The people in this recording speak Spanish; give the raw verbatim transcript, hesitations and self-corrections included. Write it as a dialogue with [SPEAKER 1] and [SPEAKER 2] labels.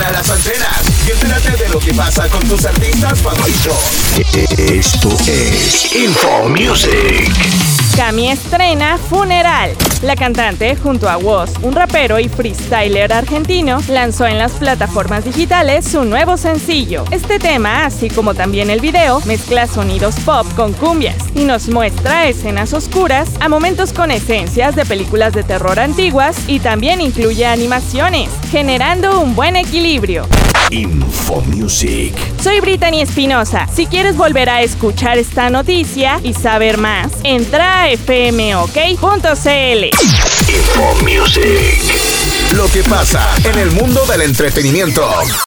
[SPEAKER 1] para las antenas y entérate de lo que pasa con tus artistas favoritos. Esto es Info Music.
[SPEAKER 2] Cami estrena Funeral. La cantante, junto a Woz, un rapero y freestyler argentino, lanzó en las plataformas digitales su nuevo sencillo. Este tema, así como también el video, mezcla sonidos pop con cumbias y nos muestra escenas oscuras a momentos con esencias de películas de terror antiguas y también incluye animaciones, generando un buen equilibrio.
[SPEAKER 1] Info Music.
[SPEAKER 2] Soy Brittany Espinosa. Si quieres volver a escuchar esta noticia y saber más, entra a f m o k punto c l.
[SPEAKER 1] Info Music. Lo que pasa en el mundo del entretenimiento.